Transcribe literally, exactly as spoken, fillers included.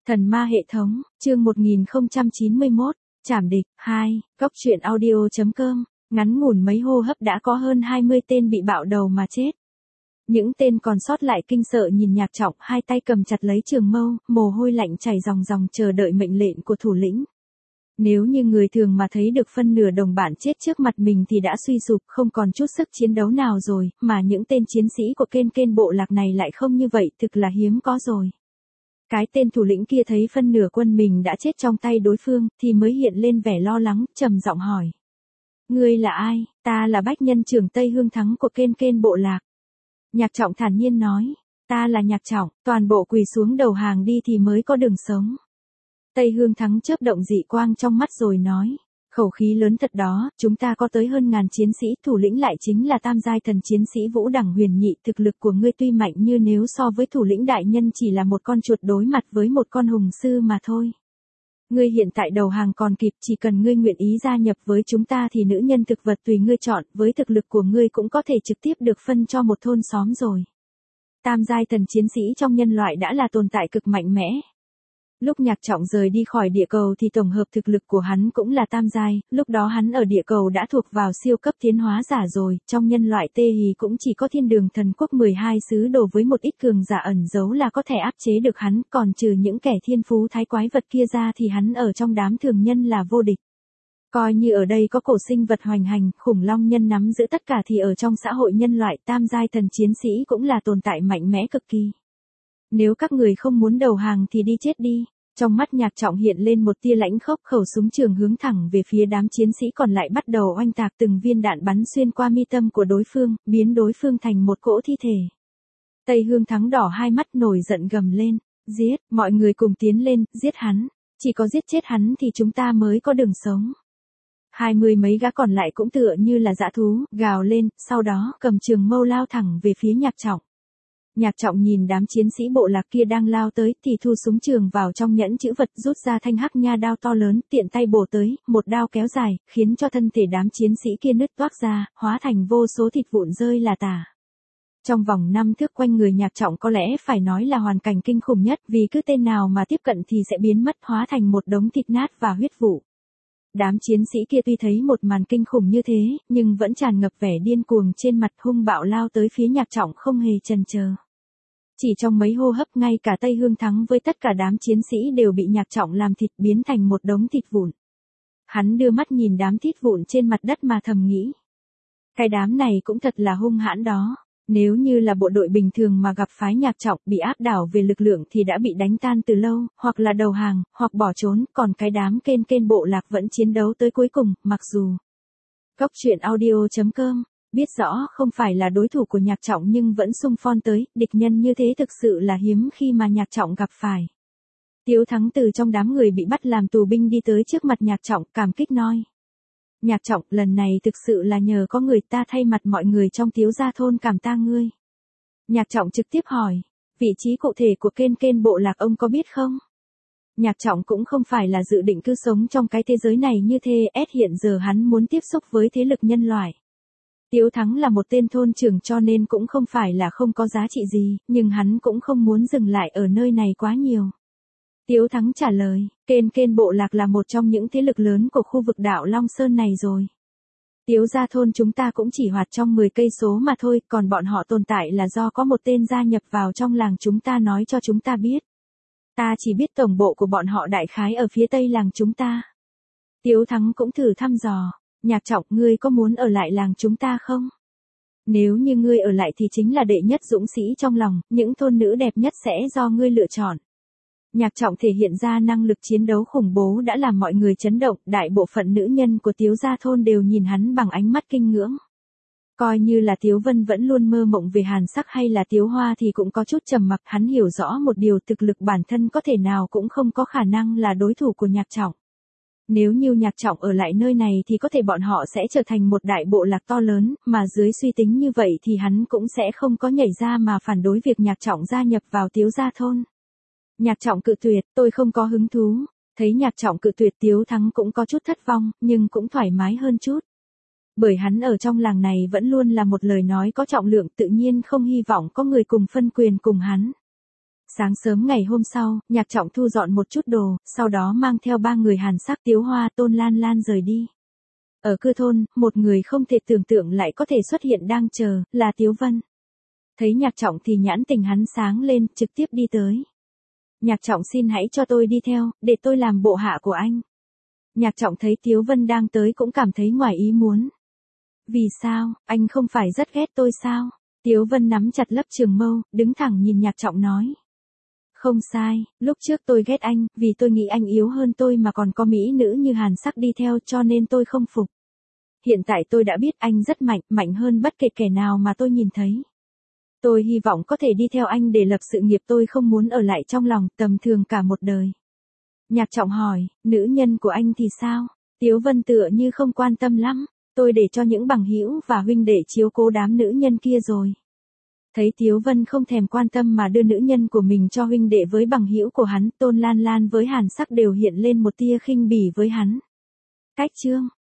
Thần ma hệ thống, chương một nghìn không trăm chín mươi mốt, Trảm địch, hai, Cốc truyện audio.com, ngắn ngủn mấy hô hấp đã có hơn hai mươi tên bị bạo đầu mà chết. Những tên còn sót lại kinh sợ nhìn Nhạc Trọng, hai tay cầm chặt lấy trường mâu, mồ hôi lạnh chảy ròng ròng chờ đợi mệnh lệnh của thủ lĩnh. Nếu như người thường mà thấy được phân nửa đồng bạn chết trước mặt mình thì đã suy sụp, không còn chút sức chiến đấu nào rồi, mà những tên chiến sĩ của kên kên bộ lạc này lại không như vậy, thực là hiếm có rồi. Cái tên thủ lĩnh kia thấy phân nửa quân mình đã chết trong tay đối phương, thì mới hiện lên vẻ lo lắng, trầm giọng hỏi. Ngươi là ai? Ta là bách nhân trưởng Tây Hương Thắng của kên kên bộ lạc. Nhạc Trọng thản nhiên nói, ta là Nhạc Trọng, toàn bộ quỳ xuống đầu hàng đi thì mới có đường sống. Tây Hương Thắng chớp động dị quang trong mắt rồi nói, khẩu khí lớn thật đó, chúng ta có tới hơn ngàn chiến sĩ, thủ lĩnh lại chính là tam giai thần chiến sĩ Vũ Đẳng Huyền Nhị, thực lực của ngươi tuy mạnh như nếu so với thủ lĩnh đại nhân chỉ là một con chuột đối mặt với một con hùng sư mà thôi. Ngươi hiện tại đầu hàng còn kịp, chỉ cần ngươi nguyện ý gia nhập với chúng ta thì nữ nhân thực vật tùy ngươi chọn, với thực lực của ngươi cũng có thể trực tiếp được phân cho một thôn xóm rồi. Tam giai thần chiến sĩ trong nhân loại đã là tồn tại cực mạnh mẽ. Lúc Nhạc Trọng rời đi khỏi địa cầu thì tổng hợp thực lực của hắn cũng là tam giai, lúc đó hắn ở địa cầu đã thuộc vào siêu cấp tiến hóa giả rồi, trong nhân loại tê hì cũng chỉ có Thiên Đường Thần Quốc mười hai sứ đồ với một ít cường giả ẩn giấu là có thể áp chế được hắn, còn trừ những kẻ thiên phú thái quái vật kia ra thì hắn ở trong đám thường nhân là vô địch. Coi như ở đây có cổ sinh vật hoành hành, khủng long nhân nắm giữ tất cả thì ở trong xã hội nhân loại tam giai thần chiến sĩ cũng là tồn tại mạnh mẽ cực kỳ. Nếu các người không muốn đầu hàng thì đi chết đi. Trong mắt Nhạc Trọng hiện lên một tia lãnh khốc, khẩu súng trường hướng thẳng về phía đám chiến sĩ còn lại bắt đầu oanh tạc, từng viên đạn bắn xuyên qua mi tâm của đối phương, biến đối phương thành một cỗ thi thể. Tây Hương Thắng đỏ hai mắt nổi giận gầm lên, giết, mọi người cùng tiến lên, giết hắn, chỉ có giết chết hắn thì chúng ta mới có đường sống. Hai mươi mấy gã còn lại cũng tựa như là dã thú, gào lên, sau đó cầm trường mâu lao thẳng về phía Nhạc Trọng. Nhạc Trọng nhìn đám chiến sĩ bộ lạc kia đang lao tới thì thu súng trường vào trong nhẫn chữ vật, rút ra thanh hắc nha đao to lớn, tiện tay bổ tới, một đao kéo dài, khiến cho thân thể đám chiến sĩ kia nứt toác ra, hóa thành vô số thịt vụn rơi là tả. Trong vòng năm thước quanh người Nhạc Trọng có lẽ phải nói là hoàn cảnh kinh khủng nhất, vì cứ tên nào mà tiếp cận thì sẽ biến mất, hóa thành một đống thịt nát và huyết vụ. Đám chiến sĩ kia tuy thấy một màn kinh khủng như thế, nhưng vẫn tràn ngập vẻ điên cuồng trên mặt, hung bạo lao tới phía Nhạc Trọng không hề chần chờ. Chỉ trong mấy hô hấp ngay cả Tây Hương Thắng với tất cả đám chiến sĩ đều bị Nhạc Trọng làm thịt, biến thành một đống thịt vụn. Hắn đưa mắt nhìn đám thịt vụn trên mặt đất mà thầm nghĩ. Cái đám này cũng thật là hung hãn đó. Nếu như là bộ đội bình thường mà gặp phái Nhạc Trọng bị áp đảo về lực lượng thì đã bị đánh tan từ lâu, hoặc là đầu hàng, hoặc bỏ trốn, còn cái đám kên kên bộ lạc vẫn chiến đấu tới cuối cùng, mặc dù. Cốc truyện audio.com biết rõ không phải là đối thủ của Nhạc Trọng nhưng vẫn xung phong tới, địch nhân như thế thực sự là hiếm khi mà Nhạc Trọng gặp phải. Tiếu Thắng từ trong đám người bị bắt làm tù binh đi tới trước mặt Nhạc Trọng, cảm kích nói. Nhạc Trọng, lần này thực sự là nhờ có người, ta thay mặt mọi người trong Tiếu gia thôn cảm ta ngươi. Nhạc Trọng trực tiếp hỏi, vị trí cụ thể của kên kên bộ lạc ông có biết không? Nhạc Trọng cũng không phải là dự định cứ sống trong cái thế giới này như thế, ép hiện giờ hắn muốn tiếp xúc với thế lực nhân loại. Tiếu Thắng là một tên thôn trưởng cho nên cũng không phải là không có giá trị gì, nhưng hắn cũng không muốn dừng lại ở nơi này quá nhiều. Tiếu Thắng trả lời, kên kên bộ lạc là một trong những thế lực lớn của khu vực đảo Long Sơn này rồi. Tiếu gia thôn chúng ta cũng chỉ hoạt trong mười cây số mà thôi, còn bọn họ tồn tại là do có một tên gia nhập vào trong làng chúng ta nói cho chúng ta biết. Ta chỉ biết tổng bộ của bọn họ đại khái ở phía tây làng chúng ta. Tiếu Thắng cũng thử thăm dò. Nhạc Trọng, ngươi có muốn ở lại làng chúng ta không? Nếu như ngươi ở lại thì chính là đệ nhất dũng sĩ trong lòng, những thôn nữ đẹp nhất sẽ do ngươi lựa chọn. Nhạc Trọng thể hiện ra năng lực chiến đấu khủng bố đã làm mọi người chấn động, đại bộ phận nữ nhân của Tiếu gia thôn đều nhìn hắn bằng ánh mắt kinh ngưỡng. Coi như là Tiếu Vân vẫn luôn mơ mộng về hàn sắc hay là Tiếu Hoa thì cũng có chút trầm mặc, hắn hiểu rõ một điều, thực lực bản thân có thể nào cũng không có khả năng là đối thủ của Nhạc Trọng. Nếu như Nhạc Trọng ở lại nơi này thì có thể bọn họ sẽ trở thành một đại bộ lạc to lớn, mà dưới suy tính như vậy thì hắn cũng sẽ không có nhảy ra mà phản đối việc Nhạc Trọng gia nhập vào Tiếu gia thôn. Nhạc Trọng cự tuyệt, tôi không có hứng thú. Thấy Nhạc Trọng cự tuyệt, Tiếu Thắng cũng có chút thất vong, nhưng cũng thoải mái hơn chút. Bởi hắn ở trong làng này vẫn luôn là một lời nói có trọng lượng, tự nhiên không hy vọng có người cùng phân quyền cùng hắn. Sáng sớm ngày hôm sau, Nhạc Trọng thu dọn một chút đồ, sau đó mang theo ba người Hàn Sắc, Tiếu Hoa, Tôn Lan Lan rời đi. Ở cư thôn, một người không thể tưởng tượng lại có thể xuất hiện đang chờ, là Tiếu Vân. Thấy Nhạc Trọng thì nhãn tình hắn sáng lên, trực tiếp đi tới. Nhạc Trọng xin hãy cho tôi đi theo, để tôi làm bộ hạ của anh. Nhạc Trọng thấy Tiếu Vân đang tới cũng cảm thấy ngoài ý muốn. Vì sao, anh không phải rất ghét tôi sao? Tiếu Vân nắm chặt lấp trường mâu, đứng thẳng nhìn Nhạc Trọng nói. Không sai, lúc trước tôi ghét anh, vì tôi nghĩ anh yếu hơn tôi mà còn có mỹ nữ như Hàn Sắc đi theo cho nên tôi không phục. Hiện tại tôi đã biết anh rất mạnh, mạnh hơn bất kể kẻ nào mà tôi nhìn thấy. Tôi hy vọng có thể đi theo anh để lập sự nghiệp, tôi không muốn ở lại trong lòng tầm thường cả một đời. Nhạc Trọng hỏi, nữ nhân của anh thì sao? Tiếu Vân tựa như không quan tâm lắm, tôi để cho những bằng hữu và huynh đệ chiếu cố đám nữ nhân kia rồi. Thấy Tiếu Vân không thèm quan tâm mà đưa nữ nhân của mình cho huynh đệ với bằng hữu của hắn, Tôn Lan Lan với Hàn Sắc đều hiện lên một tia khinh bỉ với hắn. Cách chương